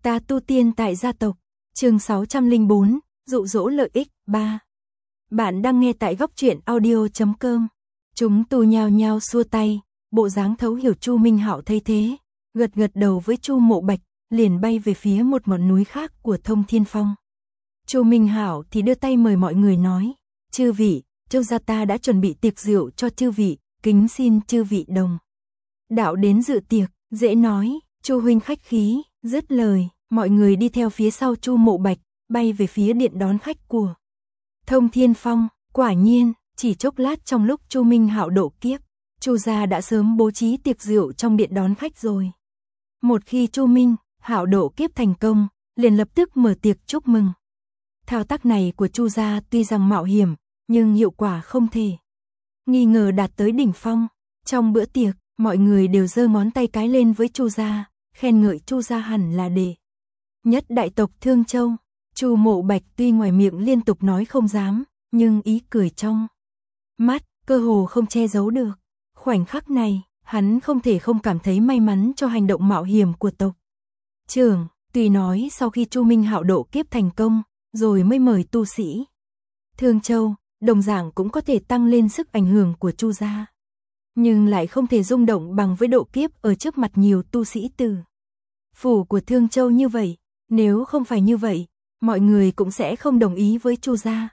Ta tu tiên tại gia tộc, chương 604, dụ dỗ lợi ích, 3. Bạn đang nghe tại góc truyện audio.com. Chúng tu nhao nhao xua tay, bộ dáng thấu hiểu Chu Minh Hạo thấy thế, gật gật đầu với Chu Mộ Bạch, liền bay về phía một ngọn núi khác của Thông Thiên Phong. Chu Minh Hạo thì đưa tay mời mọi người nói, chư vị, Châu gia ta đã chuẩn bị tiệc rượu cho chư vị, kính xin chư vị đồng đạo đến dự tiệc. Dễ nói, Chu huynh khách khí. Dứt lời, mọi người đi theo phía sau Chu Mộ Bạch, bay về phía điện đón khách của Thông Thiên Phong. Quả nhiên, chỉ chốc lát trong lúc Chu Minh Hạo độ kiếp, Chu gia đã sớm bố trí tiệc rượu trong điện đón khách rồi. Một khi Chu Minh Hạo độ kiếp thành công, liền lập tức mở tiệc chúc mừng. Thao tác này của Chu gia tuy rằng mạo hiểm, nhưng hiệu quả không thể nghi ngờ đạt tới đỉnh phong. Trong bữa tiệc, mọi người đều giơ ngón tay cái lên với Chu gia, khen ngợi Chu gia hẳn là đệ nhất đại tộc Thương Châu. Chu Mộ Bạch tuy ngoài miệng liên tục nói không dám, nhưng ý cười trong mắt cơ hồ không che giấu được. Khoảnh khắc này, hắn không thể không cảm thấy may mắn cho hành động mạo hiểm của tộc trưởng. Tuy nói sau khi Chu Minh Hạo độ kiếp thành công, rồi mới mời tu sĩ Thương Châu, đồng dạng cũng có thể tăng lên sức ảnh hưởng của Chu gia, nhưng lại không thể rung động bằng với độ kiếp ở trước mặt nhiều tu sĩ từ phủ của Thương Châu như vậy. Nếu không phải như vậy, mọi người cũng sẽ không đồng ý với Chu gia.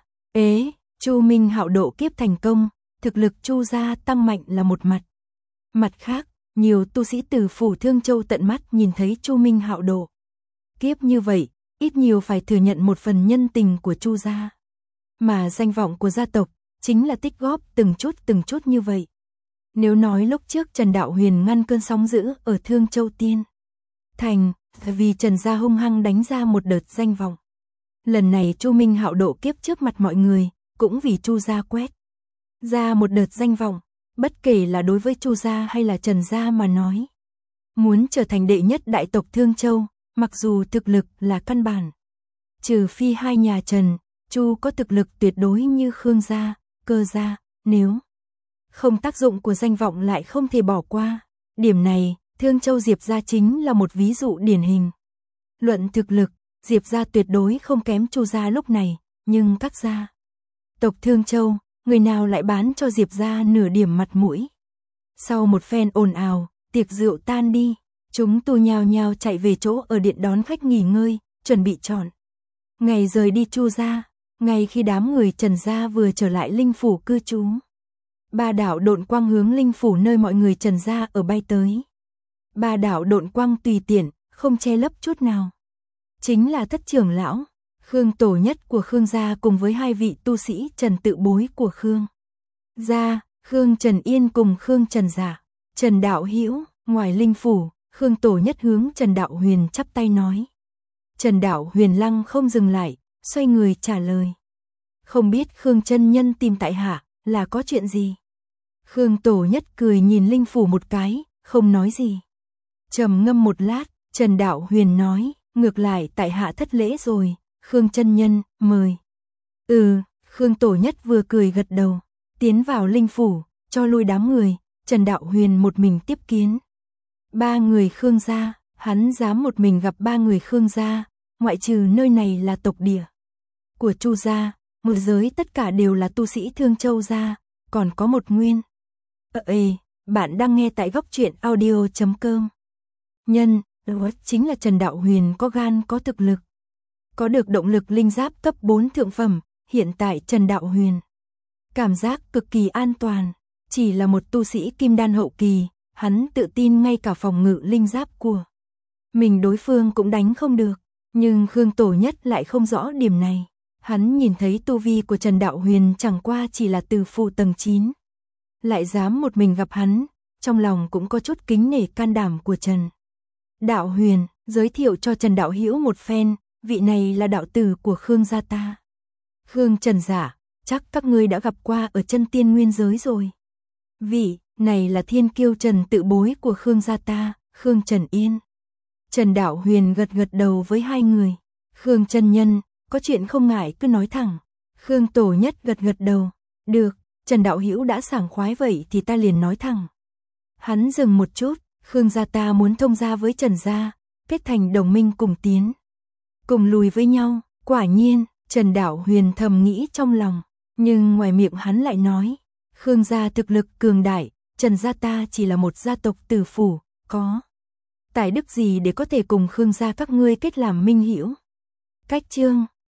Chu Minh Hạo độ kiếp thành công, thực lực Chu gia tăng mạnh là một mặt. Mặt khác, nhiều tu sĩ từ phủ Thương Châu tận mắt nhìn thấy Chu Minh Hạo độ kiếp như vậy, ít nhiều phải thừa nhận một phần nhân tình của Chu gia. Mà danh vọng của gia tộc chính là tích góp từng chút như vậy. Nếu nói lúc trước Trần Đạo Huyền ngăn cơn sóng dữ ở Thương Châu Tiên Thành, vì Trần gia hung hăng đánh ra một đợt danh vọng. Lần này Chu Minh Hạo độ kiếp trước mặt mọi người, cũng vì Chu gia quét ra một đợt danh vọng, bất kể là đối với Chu gia hay là Trần gia mà nói. Muốn trở thành đệ nhất đại tộc Thương Châu, mặc dù thực lực là căn bản, trừ phi hai nhà Trần, Chu có thực lực tuyệt đối như Khương gia, Cơ gia, nếu không tác dụng của danh vọng lại không thể bỏ qua. Điểm này, Thương Châu Diệp gia chính là một ví dụ điển hình. Luận thực lực, Diệp gia tuyệt đối không kém Chu gia lúc này, nhưng các gia tộc Thương Châu, người nào lại bán cho Diệp gia nửa điểm mặt mũi. Sau một phen ồn ào, tiệc rượu tan đi, chúng tu nhao nhao chạy về chỗ ở điện đón khách nghỉ ngơi, chuẩn bị chọn ngày rời đi Chu gia. Ngay khi đám người Trần gia vừa trở lại linh phủ cư trú, ba đạo độn quang hướng linh phủ nơi mọi người Trần gia ở bay tới. Ba đạo độn quang tùy tiện, không che lấp chút nào. Chính là thất trưởng lão, Khương tổ nhất của Khương gia cùng với hai vị tu sĩ Trần tự bối của Khương gia, Khương Trần Yên cùng Khương Trần Giả. Trần Đạo Hữu, ngoài linh phủ, Khương tổ nhất hướng Trần Đạo Huyền chắp tay nói. Trần Đạo Huyền lăng không dừng lại, xoay người trả lời. Không biết Khương chân nhân tìm tại hạ là có chuyện gì? Khương tổ nhất cười nhìn linh phủ một cái, không nói gì. Trầm ngâm một lát, Trần Đạo Huyền nói, ngược lại tại hạ thất lễ rồi, Khương chân nhân, mời. Khương tổ nhất vừa cười gật đầu, tiến vào linh phủ, cho lui đám người, Trần Đạo Huyền một mình tiếp kiến. Ba người Khương gia, hắn dám một mình gặp ba người Khương gia, ngoại trừ nơi này là tộc địa của Chu gia, một giới tất cả đều là tu sĩ Thương Châu gia, còn có một nguyên. Bạn đang nghe tại góc truyện audio.com. Nhân, đó chính là Trần Đạo Huyền có gan có thực lực. Có được động lực linh giáp cấp 4 thượng phẩm, hiện tại Trần Đạo Huyền cảm giác cực kỳ an toàn, chỉ là một tu sĩ kim đan hậu kỳ, hắn tự tin ngay cả phòng ngự linh giáp của mình đối phương cũng đánh không được. Nhưng Khương tổ nhất lại không rõ điểm này. Hắn nhìn thấy tu vi của Trần Đạo Huyền chẳng qua chỉ là từ phụ tầng 9. Lại dám một mình gặp hắn, trong lòng cũng có chút kính nể can đảm của Trần Đạo Huyền, giới thiệu cho Trần Đạo Hữu một phen, vị này là đạo tử của Khương gia ta. Khương Trần Giả, chắc các ngươi đã gặp qua ở chân tiên nguyên giới rồi. Vị này là thiên kiêu Trần tự bối của Khương gia ta, Khương Trần Yên. Trần Đạo Huyền gật gật đầu với hai người. Khương chân nhân, có chuyện không ngại cứ nói thẳng. Khương tổ nhất gật gật đầu. Được, Trần Đạo Hữu đã sảng khoái vậy thì ta liền nói thẳng. Hắn dừng một chút, Khương gia ta muốn thông gia với Trần gia, kết thành đồng minh cùng tiến, cùng lùi với nhau. Quả nhiên, Trần Đạo Huyền thầm nghĩ trong lòng, nhưng ngoài miệng hắn lại nói, Khương gia thực lực cường đại, Trần gia ta chỉ là một gia tộc tử phủ, có tài đức gì để có thể cùng Khương gia các ngươi kết làm minh hữu. Cách chương